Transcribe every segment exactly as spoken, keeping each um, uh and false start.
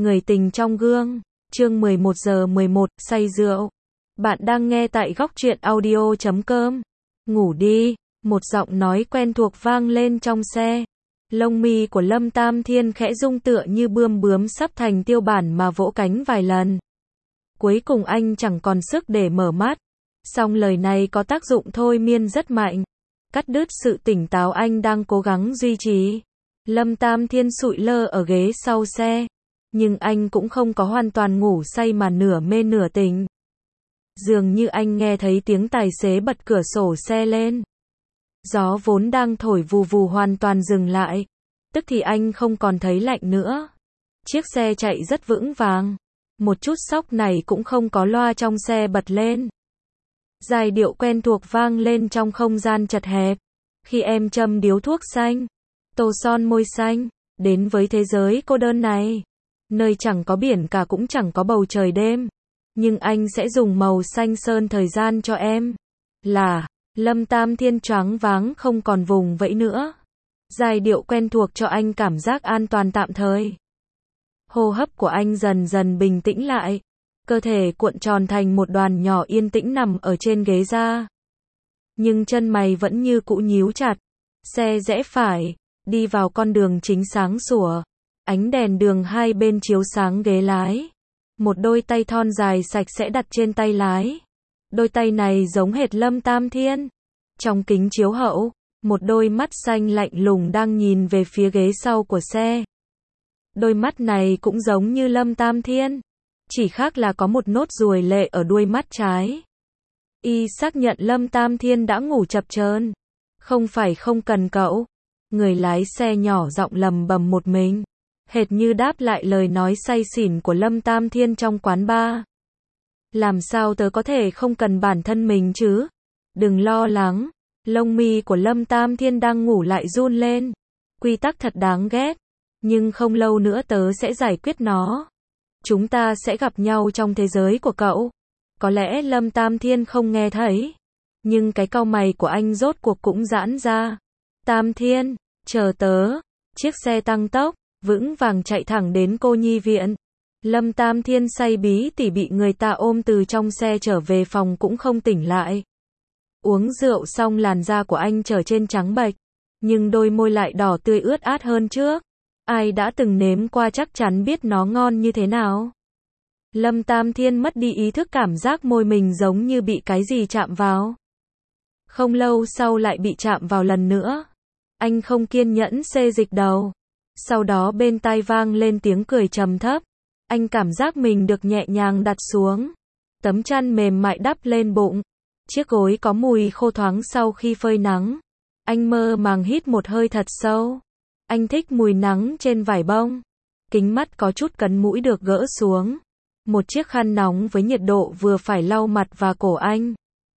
Người tình trong gương, chương mười một giờ mười một, say rượu. Bạn đang nghe tại góc truyện audio chấm com. Ngủ đi, một giọng nói quen thuộc vang lên trong xe. Lông mi của Lâm Tam Thiên khẽ rung tựa như bươm bướm sắp thành tiêu bản mà vỗ cánh vài lần. Cuối cùng anh chẳng còn sức để mở mắt. Song lời này có tác dụng thôi miên rất mạnh. Cắt đứt sự tỉnh táo anh đang cố gắng duy trì. Lâm Tam Thiên sụi lơ ở ghế sau xe. Nhưng anh cũng không có hoàn toàn ngủ say mà nửa mê nửa tỉnh. Dường như anh nghe thấy tiếng tài xế bật cửa sổ xe lên. Gió vốn đang thổi vù vù hoàn toàn dừng lại. Tức thì anh không còn thấy lạnh nữa. Chiếc xe chạy rất vững vàng. Một chút sóc này cũng không có loa trong xe bật lên. Giai điệu quen thuộc vang lên trong không gian chật hẹp. Khi em châm điếu thuốc xanh, tô son môi xanh, đến với thế giới cô đơn này. Nơi chẳng có biển cả cũng chẳng có bầu trời đêm. Nhưng anh sẽ dùng màu xanh sơn thời gian cho em. Là, Lâm Tam Thiên choáng váng không còn vùng vẫy nữa. Giai điệu quen thuộc cho anh cảm giác an toàn tạm thời. Hô hấp của anh dần dần bình tĩnh lại. Cơ thể cuộn tròn thành một đoàn nhỏ yên tĩnh nằm ở trên ghế da. Nhưng chân mày vẫn như cũ nhíu chặt. Xe rẽ phải, đi vào con đường chính sáng sủa. Ánh đèn đường hai bên chiếu sáng ghế lái. Một đôi tay thon dài sạch sẽ đặt trên tay lái. Đôi tay này giống hệt Lâm Tam Thiên. Trong kính chiếu hậu, một đôi mắt xanh lạnh lùng đang nhìn về phía ghế sau của xe. Đôi mắt này cũng giống như Lâm Tam Thiên. Chỉ khác là có một nốt ruồi lệ ở đuôi mắt trái. Y xác nhận Lâm Tam Thiên đã ngủ chập chờn. Không phải không cần cậu. Người lái xe nhỏ giọng lầm bầm một mình. Hệt như đáp lại lời nói say xỉn của Lâm Tam Thiên trong quán bar. Làm sao tớ có thể không cần bản thân mình chứ? Đừng lo lắng. Lông mi của Lâm Tam Thiên đang ngủ lại run lên. Quy tắc thật đáng ghét. Nhưng không lâu nữa tớ sẽ giải quyết nó. Chúng ta sẽ gặp nhau trong thế giới của cậu. Có lẽ Lâm Tam Thiên không nghe thấy. Nhưng cái cau mày của anh rốt cuộc cũng giãn ra. Tam Thiên, chờ tớ. Chiếc xe tăng tốc, vững vàng chạy thẳng đến cô nhi viện. Lâm Tam Thiên say bí tỉ bị người ta ôm từ trong xe trở về phòng cũng không tỉnh lại. Uống rượu xong làn da của anh trở trên trắng bệch. Nhưng đôi môi lại đỏ tươi ướt át hơn trước. Ai đã từng nếm qua chắc chắn biết nó ngon như thế nào. Lâm Tam Thiên mất đi ý thức cảm giác môi mình giống như bị cái gì chạm vào. Không lâu sau lại bị chạm vào lần nữa. Anh không kiên nhẫn xê dịch đầu. Sau đó bên tai vang lên tiếng cười trầm thấp. Anh cảm giác mình được nhẹ nhàng đặt xuống. Tấm chăn mềm mại đắp lên bụng. Chiếc gối có mùi khô thoáng sau khi phơi nắng. Anh mơ màng hít một hơi thật sâu. Anh thích mùi nắng trên vải bông. Kính mắt có chút cấn mũi được gỡ xuống. Một chiếc khăn nóng với nhiệt độ vừa phải lau mặt và cổ anh.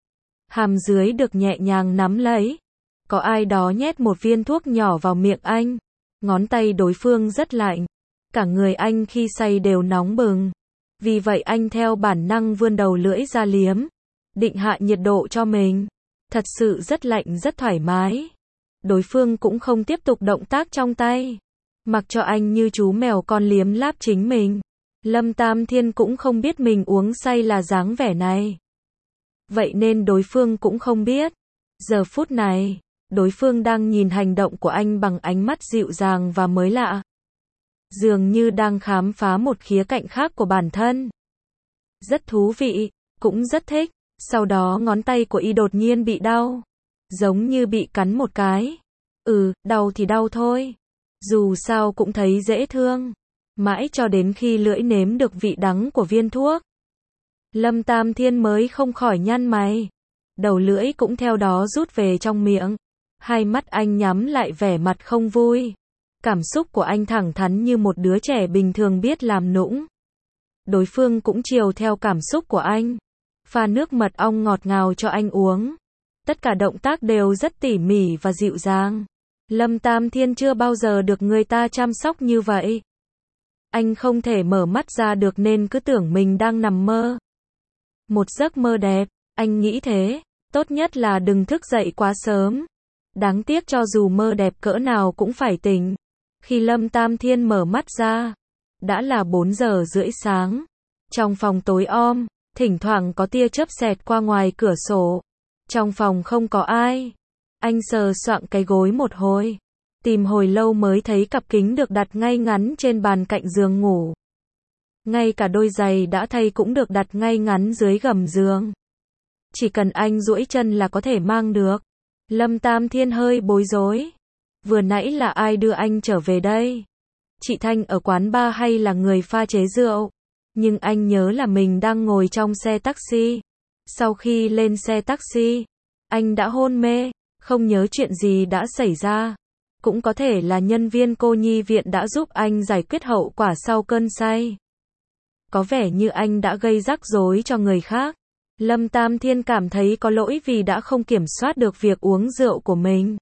Hàm dưới được nhẹ nhàng nắm lấy. Có ai đó nhét một viên thuốc nhỏ vào miệng anh. Ngón tay đối phương rất lạnh. Cả người anh khi say đều nóng bừng. Vì vậy anh theo bản năng vươn đầu lưỡi ra liếm. Định hạ nhiệt độ cho mình. Thật sự rất lạnh rất thoải mái. Đối phương cũng không tiếp tục động tác trong tay. Mặc cho anh như chú mèo con liếm láp chính mình. Lâm Tam Thiên cũng không biết mình uống say là dáng vẻ này. Vậy nên đối phương cũng không biết. Giờ phút này, đối phương đang nhìn hành động của anh bằng ánh mắt dịu dàng và mới lạ. Dường như đang khám phá một khía cạnh khác của bản thân. Rất thú vị, cũng rất thích. Sau đó ngón tay của y đột nhiên bị đau. Giống như bị cắn một cái. Ừ, đau thì đau thôi. Dù sao cũng thấy dễ thương. Mãi cho đến khi lưỡi nếm được vị đắng của viên thuốc. Lâm Tam Thiên mới không khỏi nhăn mày. Đầu lưỡi cũng theo đó rút về trong miệng. Hai mắt anh nhắm lại vẻ mặt không vui. Cảm xúc của anh thẳng thắn như một đứa trẻ bình thường biết làm nũng. Đối phương cũng chiều theo cảm xúc của anh. Pha nước mật ong ngọt ngào cho anh uống. Tất cả động tác đều rất tỉ mỉ và dịu dàng. Lâm Tam Thiên chưa bao giờ được người ta chăm sóc như vậy. Anh không thể mở mắt ra được nên cứ tưởng mình đang nằm mơ. Một giấc mơ đẹp, anh nghĩ thế. Tốt nhất là đừng thức dậy quá sớm. Đáng tiếc cho dù mơ đẹp cỡ nào cũng phải tỉnh. Khi Lâm Tam Thiên mở mắt ra, Đã là bốn giờ rưỡi sáng. Trong phòng tối om, thỉnh thoảng có tia chớp xẹt qua ngoài cửa sổ. Trong phòng không có ai. Anh sờ soạng cái gối một hồi. Tìm hồi lâu mới thấy cặp kính được đặt ngay ngắn trên bàn cạnh giường ngủ. Ngay cả đôi giày đã thay cũng được đặt ngay ngắn dưới gầm giường. Chỉ cần anh duỗi chân là có thể mang được. Lâm Tam Thiên hơi bối rối. Vừa nãy là ai đưa anh trở về đây? Chị Thanh ở quán bar hay là người pha chế rượu? Nhưng anh nhớ là mình đang ngồi trong xe taxi. Sau khi lên xe taxi, anh đã hôn mê, không nhớ chuyện gì đã xảy ra. Cũng có thể là nhân viên cô nhi viện đã giúp anh giải quyết hậu quả sau cơn say. Có vẻ như anh đã gây rắc rối cho người khác. Lâm Tam Thiên cảm thấy có lỗi vì đã không kiểm soát được việc uống rượu của mình.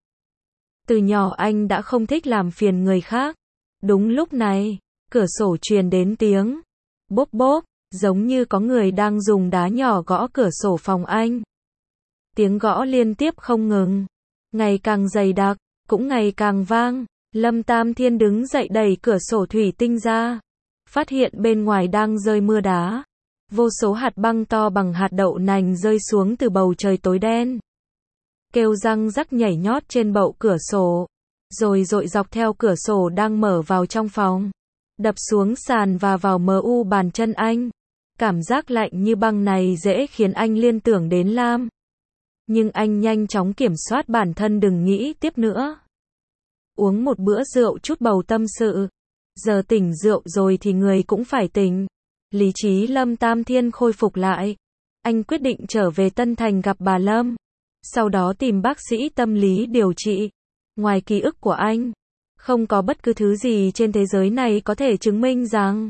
Từ nhỏ anh đã không thích làm phiền người khác. Đúng lúc này, cửa sổ truyền đến tiếng bốp bốp, giống như có người đang dùng đá nhỏ gõ cửa sổ phòng anh. Tiếng gõ liên tiếp không ngừng, ngày càng dày đặc, cũng ngày càng vang. Lâm Tam Thiên đứng dậy đẩy cửa sổ thủy tinh ra, phát hiện bên ngoài đang rơi mưa đá. Vô số hạt băng to bằng hạt đậu nành rơi xuống từ bầu trời tối đen. Kêu răng rắc nhảy nhót trên bậu cửa sổ, rồi dội dọc theo cửa sổ đang mở vào trong phòng, đập xuống sàn và vào mờ u bàn chân anh. Cảm giác lạnh như băng này dễ khiến anh liên tưởng đến Lam. Nhưng anh nhanh chóng kiểm soát bản thân đừng nghĩ tiếp nữa. Uống một bữa rượu chút bầu tâm sự. Giờ tỉnh rượu rồi thì người cũng phải tỉnh. Lý trí Lâm Tam Thiên khôi phục lại. Anh quyết định trở về Tân Thành gặp bà Lâm. Sau đó tìm bác sĩ tâm lý điều trị. Ngoài ký ức của anh, không có bất cứ thứ gì trên thế giới này có thể chứng minh rằng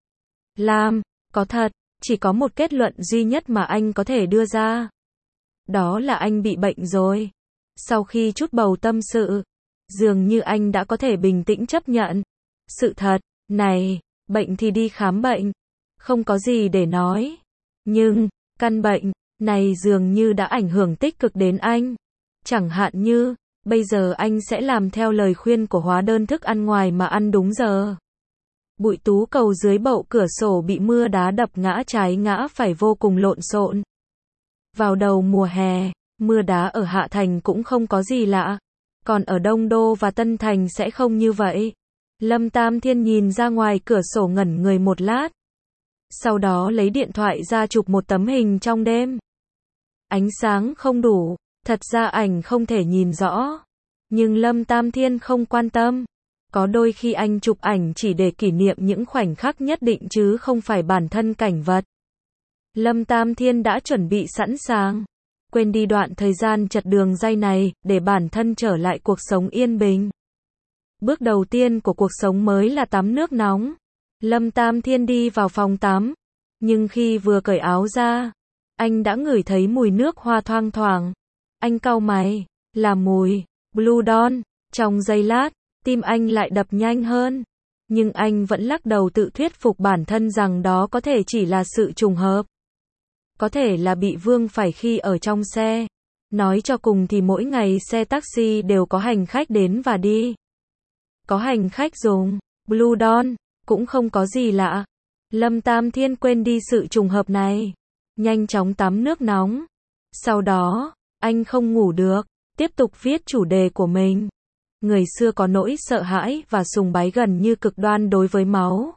Lam có thật. Chỉ có một kết luận duy nhất mà anh có thể đưa ra. Đó là anh bị bệnh rồi. Sau khi chút bầu tâm sự, dường như anh đã có thể bình tĩnh chấp nhận sự thật này. Bệnh thì đi khám bệnh, không có gì để nói. Nhưng căn bệnh này dường như đã ảnh hưởng tích cực đến anh. Chẳng hạn như bây giờ anh sẽ làm theo lời khuyên của hóa đơn thức ăn ngoài mà ăn đúng giờ. Bụi tú cầu dưới bậu cửa sổ bị mưa đá đập ngã trái ngã phải vô cùng lộn xộn. Vào đầu mùa hè, mưa đá ở Hạ Thành cũng không có gì lạ. Còn ở Đông Đô và Tân Thành sẽ không như vậy. Lâm Tam Thiên nhìn ra ngoài cửa sổ ngẩn người một lát. Sau đó lấy điện thoại ra chụp một tấm hình trong đêm. Ánh sáng không đủ, thật ra ảnh không thể nhìn rõ. Nhưng Lâm Tam Thiên không quan tâm. Có đôi khi anh chụp ảnh chỉ để kỷ niệm những khoảnh khắc nhất định chứ không phải bản thân cảnh vật. Lâm Tam Thiên đã chuẩn bị sẵn sàng. Quên đi đoạn thời gian chật đường ray này, để bản thân trở lại cuộc sống yên bình. Bước đầu tiên của cuộc sống mới là tắm nước nóng. Lâm Tam Thiên đi vào phòng tắm. Nhưng khi vừa cởi áo ra, anh đã ngửi thấy mùi nước hoa thoang thoảng. Anh cau mày, là mùi Blue Dawn. Trong giây lát, tim anh lại đập nhanh hơn. Nhưng anh vẫn lắc đầu tự thuyết phục bản thân rằng đó có thể chỉ là sự trùng hợp. Có thể là bị vương phải khi ở trong xe. Nói cho cùng thì mỗi ngày xe taxi đều có hành khách đến và đi. Có hành khách dùng Blue Dawn, cũng không có gì lạ. Lâm Tam Thiên quên đi sự trùng hợp này. Nhanh chóng tắm nước nóng. Sau đó, anh không ngủ được, tiếp tục viết chủ đề của mình. Người xưa có nỗi sợ hãi và sùng bái gần như cực đoan đối với máu.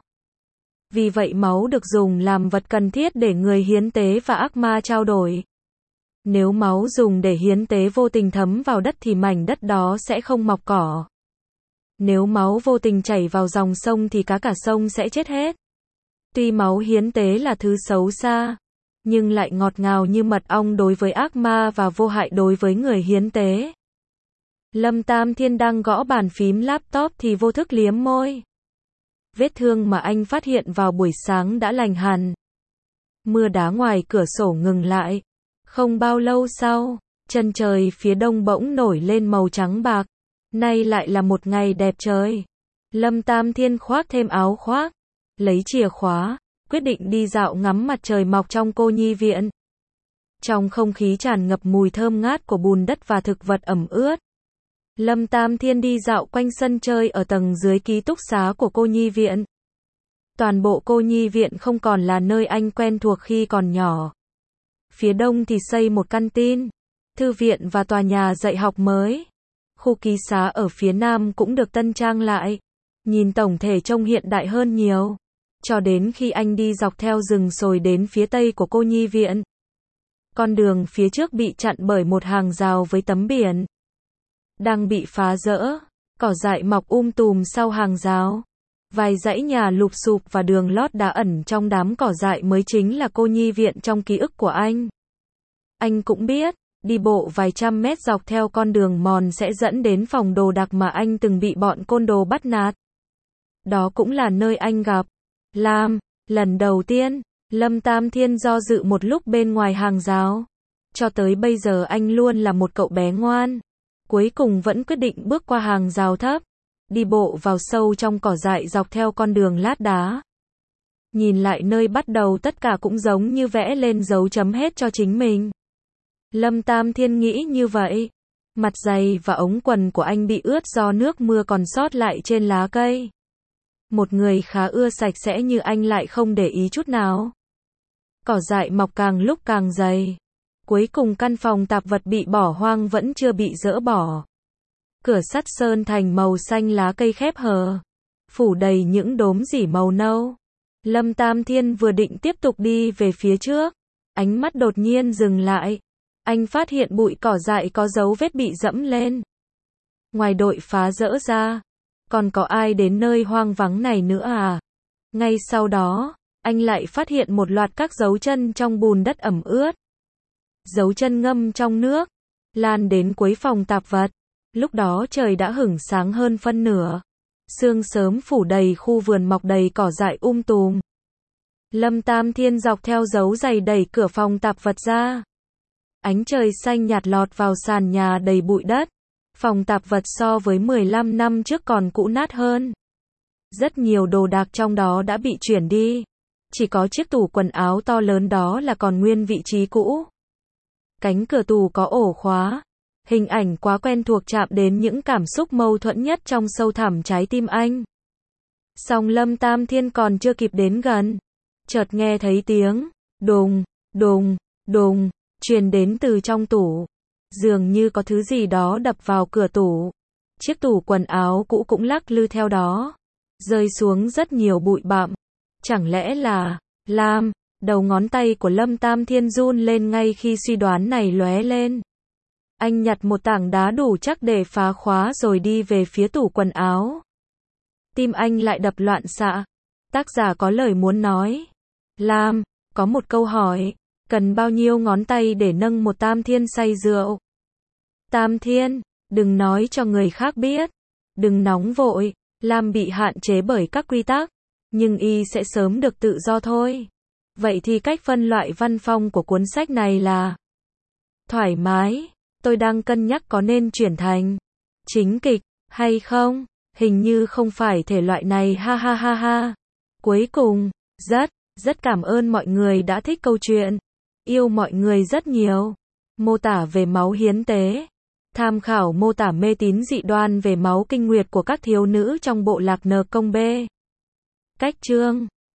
Vì vậy máu được dùng làm vật cần thiết để người hiến tế và ác ma trao đổi. Nếu máu dùng để hiến tế vô tình thấm vào đất thì mảnh đất đó sẽ không mọc cỏ. Nếu máu vô tình chảy vào dòng sông thì cá cả sông sẽ chết hết. Tuy máu hiến tế là thứ xấu xa, nhưng lại ngọt ngào như mật ong đối với ác ma và vô hại đối với người hiến tế. Lâm Tam Thiên đang gõ bàn phím laptop thì vô thức liếm môi. Vết thương mà anh phát hiện vào buổi sáng đã lành hẳn. Mưa đá ngoài cửa sổ ngừng lại. Không bao lâu sau, chân trời phía đông bỗng nổi lên màu trắng bạc. Nay lại là một ngày đẹp trời. Lâm Tam Thiên khoác thêm áo khoác, lấy chìa khóa, quyết định đi dạo ngắm mặt trời mọc trong cô nhi viện. Trong không khí tràn ngập mùi thơm ngát của bùn đất và thực vật ẩm ướt. Lâm Tam Thiên đi dạo quanh sân chơi ở tầng dưới ký túc xá của cô nhi viện. Toàn bộ cô nhi viện không còn là nơi anh quen thuộc khi còn nhỏ. Phía đông thì xây một căn tin, thư viện và tòa nhà dạy học mới. Khu ký xá ở phía nam cũng được tân trang lại. Nhìn tổng thể trông hiện đại hơn nhiều. Cho đến khi anh đi dọc theo rừng sồi đến phía tây của cô nhi viện. Con đường phía trước bị chặn bởi một hàng rào với tấm biển. Đang bị phá rỡ, cỏ dại mọc um tùm sau hàng rào. Vài dãy nhà lụp xụp và đường lót đá ẩn trong đám cỏ dại mới chính là cô nhi viện trong ký ức của anh. Anh cũng biết, đi bộ vài trăm mét dọc theo con đường mòn sẽ dẫn đến phòng đồ đạc mà anh từng bị bọn côn đồ bắt nạt. Đó cũng là nơi anh gặp Lam. Lần đầu tiên, Lâm Tam Thiên do dự một lúc bên ngoài hàng rào. Cho tới bây giờ anh luôn là một cậu bé ngoan. Cuối cùng vẫn quyết định bước qua hàng rào thấp. Đi bộ vào sâu trong cỏ dại dọc theo con đường lát đá. Nhìn lại nơi bắt đầu tất cả cũng giống như vẽ lên dấu chấm hết cho chính mình. Lâm Tam Thiên nghĩ như vậy. Mặt giày và ống quần của anh bị ướt do nước mưa còn sót lại trên lá cây. Một người khá ưa sạch sẽ như anh lại không để ý chút nào. Cỏ dại mọc càng lúc càng dày. Cuối cùng căn phòng tạp vật bị bỏ hoang vẫn chưa bị dỡ bỏ. Cửa sắt sơn thành màu xanh lá cây khép hờ. Phủ đầy những đốm rỉ màu nâu. Lâm Tam Thiên vừa định tiếp tục đi về phía trước. Ánh mắt đột nhiên dừng lại. Anh phát hiện bụi cỏ dại có dấu vết bị dẫm lên. Ngoài đội phá rỡ ra, còn có ai đến nơi hoang vắng này nữa à? Ngay sau đó, anh lại phát hiện một loạt các dấu chân trong bùn đất ẩm ướt. Dấu chân ngâm trong nước, lan đến cuối phòng tạp vật. Lúc đó trời đã hửng sáng hơn phân nửa. Sương sớm phủ đầy khu vườn mọc đầy cỏ dại um tùm. Lâm Tam Thiên dọc theo dấu giày đẩy cửa phòng tạp vật ra. Ánh trời xanh nhạt lọt vào sàn nhà đầy bụi đất. Phòng tạp vật so với mười lăm năm trước còn cũ nát hơn. Rất nhiều đồ đạc trong đó đã bị chuyển đi. Chỉ có chiếc tủ quần áo to lớn đó là còn nguyên vị trí cũ. Cánh cửa tủ có ổ khóa. Hình ảnh quá quen thuộc chạm đến những cảm xúc mâu thuẫn nhất trong sâu thẳm trái tim anh. Song Lâm Tam Thiên còn chưa kịp đến gần. Chợt nghe thấy tiếng đùng, đùng, đùng truyền đến từ trong tủ. Dường như có thứ gì đó đập vào cửa tủ. Chiếc tủ quần áo cũ cũng lắc lư theo đó. Rơi xuống rất nhiều bụi bặm. Chẳng lẽ là Lam? Đầu ngón tay của Lâm Tam Thiên run lên ngay khi suy đoán này lóe lên. Anh nhặt một tảng đá đủ chắc để phá khóa rồi đi về phía tủ quần áo. Tim anh lại đập loạn xạ. Tác giả có lời muốn nói. Lam, có một câu hỏi. Cần bao nhiêu ngón tay để nâng một Tam Thiên say rượu? Tam Thiên, đừng nói cho người khác biết. Đừng nóng vội. Lam bị hạn chế bởi các quy tắc. Nhưng y sẽ sớm được tự do thôi. Vậy thì cách phân loại văn phong của cuốn sách này là thoải mái. Tôi đang cân nhắc có nên chuyển thành chính kịch hay không. Hình như không phải thể loại này, ha ha ha ha. Cuối cùng, rất, rất cảm ơn mọi người đã thích câu chuyện. Yêu mọi người rất nhiều. Mô tả về máu hiến tế. Tham khảo mô tả mê tín dị đoan về máu kinh nguyệt của các thiếu nữ trong bộ lạc N Công B. Cách chương